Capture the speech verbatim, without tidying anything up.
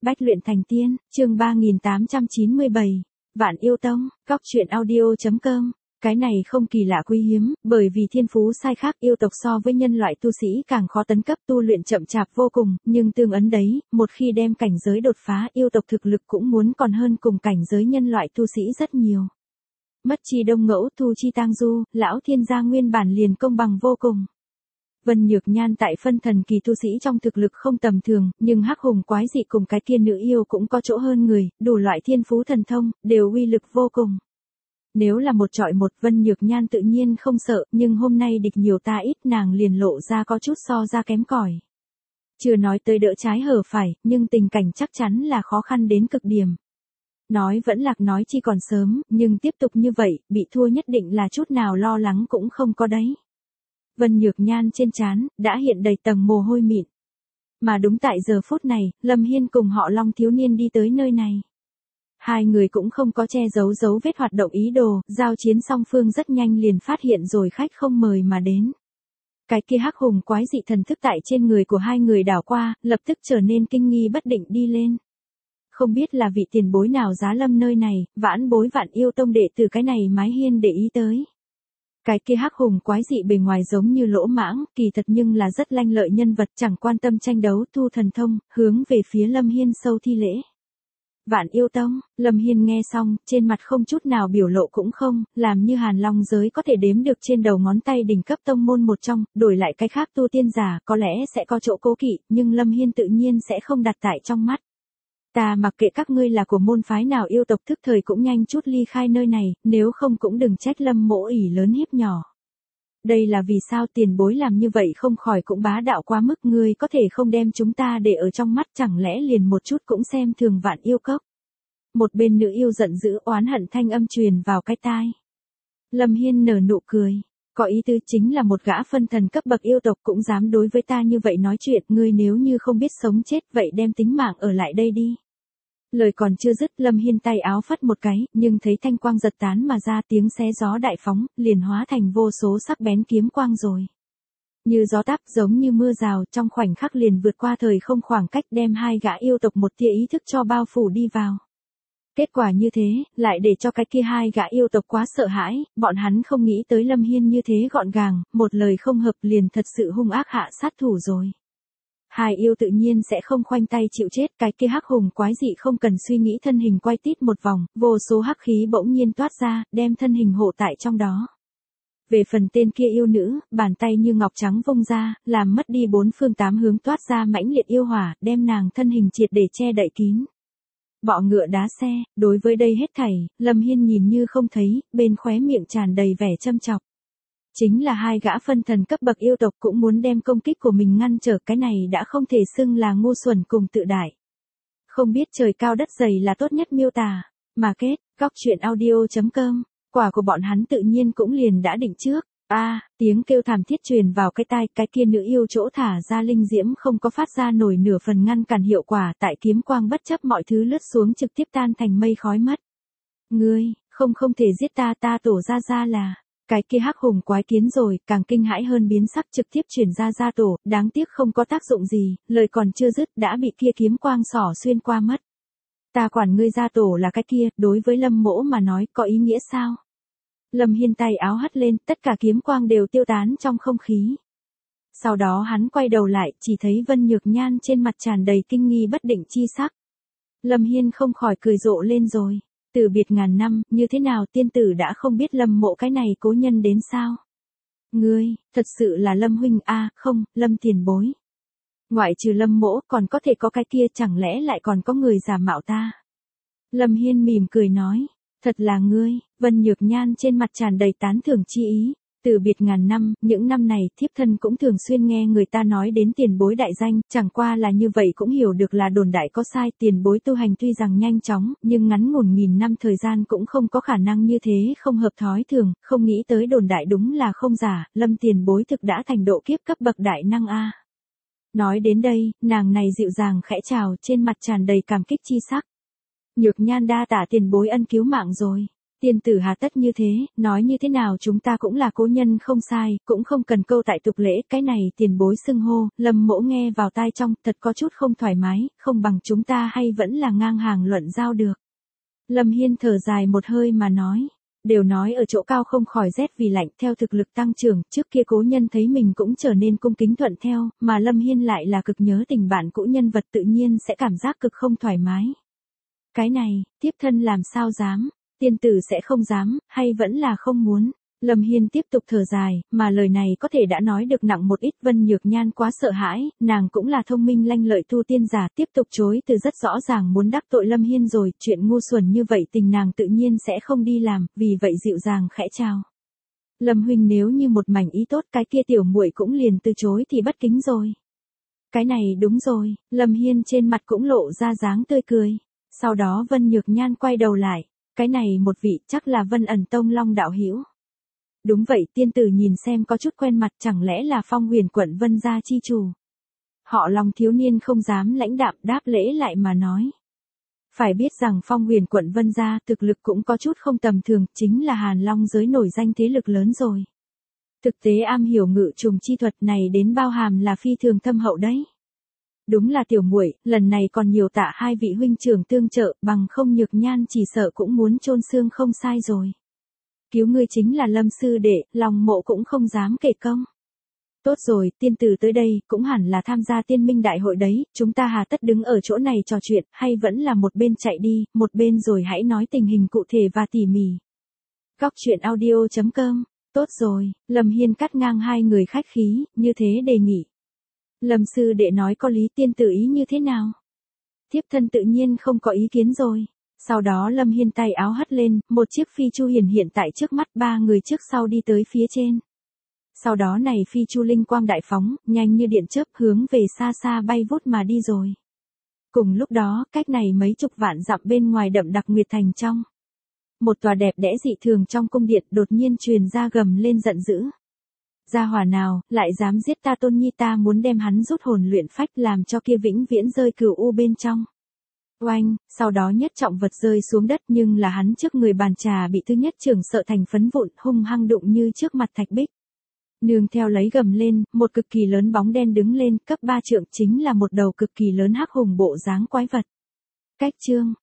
Bách luyện thành tiên, chương ba nghìn tám trăm chín mươi bảy. Vạn yêu tông, cóc truyện audio chấm com. Cái này không kỳ lạ quý hiếm, bởi vì thiên phú sai khác, yêu tộc so với nhân loại tu sĩ càng khó tấn cấp, tu luyện chậm chạp vô cùng, nhưng tương ấn đấy, một khi đem cảnh giới đột phá, yêu tộc thực lực cũng muốn còn hơn cùng cảnh giới nhân loại tu sĩ rất nhiều. Mất chi đông ngẫu, thu chi tang du, lão thiên gia nguyên bản liền công bằng vô cùng. Vân Nhược Nhan tại phân thần kỳ tu sĩ trong thực lực không tầm thường, nhưng hắc hùng quái dị cùng cái kia nữ yêu cũng có chỗ hơn người, đủ loại thiên phú thần thông, đều uy lực vô cùng. Nếu là một trọi một, Vân Nhược Nhan tự nhiên không sợ, nhưng hôm nay địch nhiều ta ít, nàng liền lộ ra có chút so ra kém cỏi. Chưa nói tới đỡ trái hở phải, nhưng tình cảnh chắc chắn là khó khăn đến cực điểm. Nói vẫn lạc nói chi còn sớm, nhưng tiếp tục như vậy, bị thua nhất định là chút nào lo lắng cũng không có đấy. Vân Nhược Nhan trên trán đã hiện đầy tầng mồ hôi mịn. Mà đúng tại giờ phút này, Lâm Hiên cùng họ Long thiếu niên đi tới nơi này. Hai người cũng không có che giấu dấu vết hoạt động ý đồ, giao chiến song phương rất nhanh liền phát hiện rồi khách không mời mà đến. Cái kia hắc hùng quái dị thần thức tại trên người của hai người đảo qua, lập tức trở nên kinh nghi bất định đi lên. Không biết là vị tiền bối nào giá lâm nơi này, vãn bối Vạn yêu tông đệ tử cái này mái hiên để ý tới. Cái kia hắc hùng quái dị bề ngoài giống như lỗ mãng, kỳ thật nhưng là rất lanh lợi nhân vật, chẳng quan tâm tranh đấu, thu thần thông, hướng về phía Lâm Hiên sâu thi lễ. Vạn yêu tông, Lâm Hiên nghe xong, trên mặt không chút nào biểu lộ cũng không, làm như Hàn Long giới có thể đếm được trên đầu ngón tay đỉnh cấp tông môn một trong, đổi lại cái khác tu tiên giả, có lẽ sẽ có chỗ cố kỵ, nhưng Lâm Hiên tự nhiên sẽ không đặt tại trong mắt. Ta mặc kệ các ngươi là của môn phái nào, yêu tộc thức thời cũng nhanh chút ly khai nơi này, nếu không cũng đừng trách Lâm mỗ ỷ lớn hiếp nhỏ. Đây là vì sao tiền bối làm như vậy không khỏi cũng bá đạo quá mức, ngươi có thể không đem chúng ta để ở trong mắt, chẳng lẽ liền một chút cũng xem thường Vạn yêu cốc. Một bên nữ yêu giận dữ oán hận thanh âm truyền vào cái tai. Lâm Hiên nở nụ cười. Có ý tứ chính là một gã phân thần cấp bậc yêu tộc cũng dám đối với ta như vậy nói chuyện, ngươi nếu như không biết sống chết vậy đem tính mạng ở lại đây đi. Lời còn chưa dứt, Lâm Hiên tay áo phất một cái, nhưng thấy thanh quang giật tán mà ra, tiếng xé gió đại phóng, liền hóa thành vô số sắc bén kiếm quang rồi. Như gió táp, giống như mưa rào, trong khoảnh khắc liền vượt qua thời không khoảng cách, đem hai gã yêu tộc một tia ý thức cho bao phủ đi vào. Kết quả như thế, lại để cho cái kia hai gã yêu tộc quá sợ hãi, bọn hắn không nghĩ tới Lâm Hiên như thế gọn gàng, một lời không hợp liền thật sự hung ác hạ sát thủ rồi. Hai yêu tự nhiên sẽ không khoanh tay chịu chết, cái kia hắc hùng quái dị không cần suy nghĩ thân hình quay tít một vòng, vô số hắc khí bỗng nhiên toát ra, đem thân hình hộ tại trong đó. Về phần tên kia yêu nữ, bàn tay như ngọc trắng vung ra, làm mất đi bốn phương tám hướng toát ra mãnh liệt yêu hỏa, đem nàng thân hình triệt để che đậy kín. Bọ ngựa đá xe, đối với đây hết thảy, Lâm Hiên nhìn như không thấy, bên khóe miệng tràn đầy vẻ châm chọc. Chính là hai gã phân thần cấp bậc yêu tộc cũng muốn đem công kích của mình ngăn trở, cái này đã không thể xưng là ngu xuẩn cùng tự đại. Không biết trời cao đất dày là tốt nhất miêu tả, mà kết, cóc truyện audio chấm com, quả của bọn hắn tự nhiên cũng liền đã định trước. A, à, tiếng kêu thảm thiết truyền vào cái tai, cái kia nữ yêu chỗ thả ra linh diễm không có phát ra nổi nửa phần ngăn cản hiệu quả, tại kiếm quang bất chấp mọi thứ lướt xuống trực tiếp tan thành mây khói mất. Ngươi, không không thể giết ta, ta tổ ra ra là, cái kia hắc hùng quái kiến rồi, càng kinh hãi hơn biến sắc trực tiếp chuyển ra ra tổ, đáng tiếc không có tác dụng gì, lời còn chưa dứt đã bị kia kiếm quang xỏ xuyên qua mất. Ta quản ngươi ra tổ là cái kia, đối với Lâm mỗ mà nói có ý nghĩa sao? Lâm Hiên tay áo hất lên, tất cả kiếm quang đều tiêu tán trong không khí. Sau đó hắn quay đầu lại, chỉ thấy Vân Nhược Nhan trên mặt tràn đầy kinh nghi bất định chi sắc. Lâm Hiên không khỏi cười rộ lên rồi. Từ biệt ngàn năm, như thế nào tiên tử đã không biết Lâm mộ cái này cố nhân đến sao? Ngươi, thật sự là Lâm huynh a, à, không, Lâm tiền bối. Ngoại trừ Lâm mỗ còn có thể có cái kia, chẳng lẽ lại còn có người giả mạo ta? Lâm Hiên mỉm cười nói. Thật là ngươi, Vân Nhược Nhan trên mặt tràn đầy tán thưởng chi ý. Từ biệt ngàn năm, những năm này thiếp thân cũng thường xuyên nghe người ta nói đến tiền bối đại danh, chẳng qua là như vậy cũng hiểu được là đồn đại có sai, tiền bối tu hành tuy rằng nhanh chóng, nhưng ngắn ngủn nghìn năm thời gian cũng không có khả năng như thế không hợp thói thường, không nghĩ tới đồn đại đúng là không giả, Lâm tiền bối thực đã thành độ kiếp cấp bậc đại năng a. Nói đến đây, nàng này dịu dàng khẽ chào, trên mặt tràn đầy cảm kích chi sắc. Nhược Nhan đa tạ tiền bối ân cứu mạng rồi. Tiên tử hà tất như thế, nói như thế nào chúng ta cũng là cố nhân không sai, cũng không cần câu tại tục lễ, cái này tiền bối xưng hô, Lâm mỗ nghe vào tai trong, thật có chút không thoải mái, không bằng chúng ta hay vẫn là ngang hàng luận giao được. Lâm Hiên thở dài một hơi mà nói. Đều nói ở chỗ cao không khỏi rét vì lạnh, theo thực lực tăng trưởng, trước kia cố nhân thấy mình cũng trở nên cung kính thuận theo, mà Lâm Hiên lại là cực nhớ tình bạn cũ nhân vật tự nhiên sẽ cảm giác cực không thoải mái. Cái này, tiếp thân làm sao dám, tiên tử sẽ không dám, hay vẫn là không muốn. Lâm Hiên tiếp tục thở dài, mà lời này có thể đã nói được nặng một ít. Vân Nhược Nhan quá sợ hãi, nàng cũng là thông minh lanh lợi tu tiên giả, tiếp tục chối từ rất rõ ràng muốn đắc tội Lâm Hiên rồi, chuyện ngu xuẩn như vậy tình nàng tự nhiên sẽ không đi làm, vì vậy dịu dàng khẽ chào. Lâm huynh nếu như một mảnh ý tốt cái kia tiểu muội cũng liền từ chối thì bất kính rồi. Cái này đúng rồi, Lâm Hiên trên mặt cũng lộ ra dáng tươi cười. Sau đó Vân Nhược Nhan quay đầu lại, cái này một vị chắc là Vân ẩn tông Long đạo hữu. Đúng vậy, tiên tử nhìn xem có chút quen mặt, chẳng lẽ là Phong Huyền quận Vân gia chi chủ. Họ Long thiếu niên không dám lãnh đạm đáp lễ lại mà nói. Phải biết rằng Phong Huyền quận Vân gia thực lực cũng có chút không tầm thường, chính là Hàn Long giới nổi danh thế lực lớn rồi. Thực tế am hiểu ngự trùng chi thuật này đến bao hàm là phi thường thâm hậu đấy. Đúng là tiểu muội, lần này còn nhiều tạ hai vị huynh trưởng tương trợ, bằng không Nhược Nhan chỉ sợ cũng muốn chôn xương không sai rồi. Cứu ngươi chính là Lâm sư đệ, lòng mộ cũng không dám kể công. Tốt rồi, tiên tử tới đây, cũng hẳn là tham gia tiên minh đại hội đấy, chúng ta hà tất đứng ở chỗ này trò chuyện, hay vẫn là một bên chạy đi, một bên rồi hãy nói tình hình cụ thể và tỉ mỉ. Góc truyện audio chấm com, tốt rồi, Lâm Hiên cắt ngang hai người khách khí, như thế đề nghị. Lâm sư đệ nói có lý, tiên tử ý như thế nào? Thiếp thân tự nhiên không có ý kiến rồi. Sau đó Lâm Hiên tay áo hất lên, một chiếc phi chu hiển hiện tại trước mắt ba người trước sau đi tới phía trên. Sau đó này phi chu linh quang đại phóng, nhanh như điện chớp hướng về xa xa bay vút mà đi rồi. Cùng lúc đó, cách này mấy chục vạn dặm bên ngoài đậm đặc Nguyệt Thành trong. Một tòa đẹp đẽ dị thường trong cung điện đột nhiên truyền ra gầm lên giận dữ. Gia hỏa nào, lại dám giết ta tôn nhi, ta muốn đem hắn rút hồn luyện phách làm cho kia vĩnh viễn rơi cửu u bên trong. Oanh, sau đó nhất trọng vật rơi xuống đất nhưng là hắn trước người bàn trà bị thứ nhất trưởng sợ thành phấn vụn hung hăng đụng như trước mặt thạch bích. Nương theo lấy gầm lên, một cực kỳ lớn bóng đen đứng lên, cấp ba trượng chính là một đầu cực kỳ lớn hắc hùng bộ dáng quái vật. Cách chương,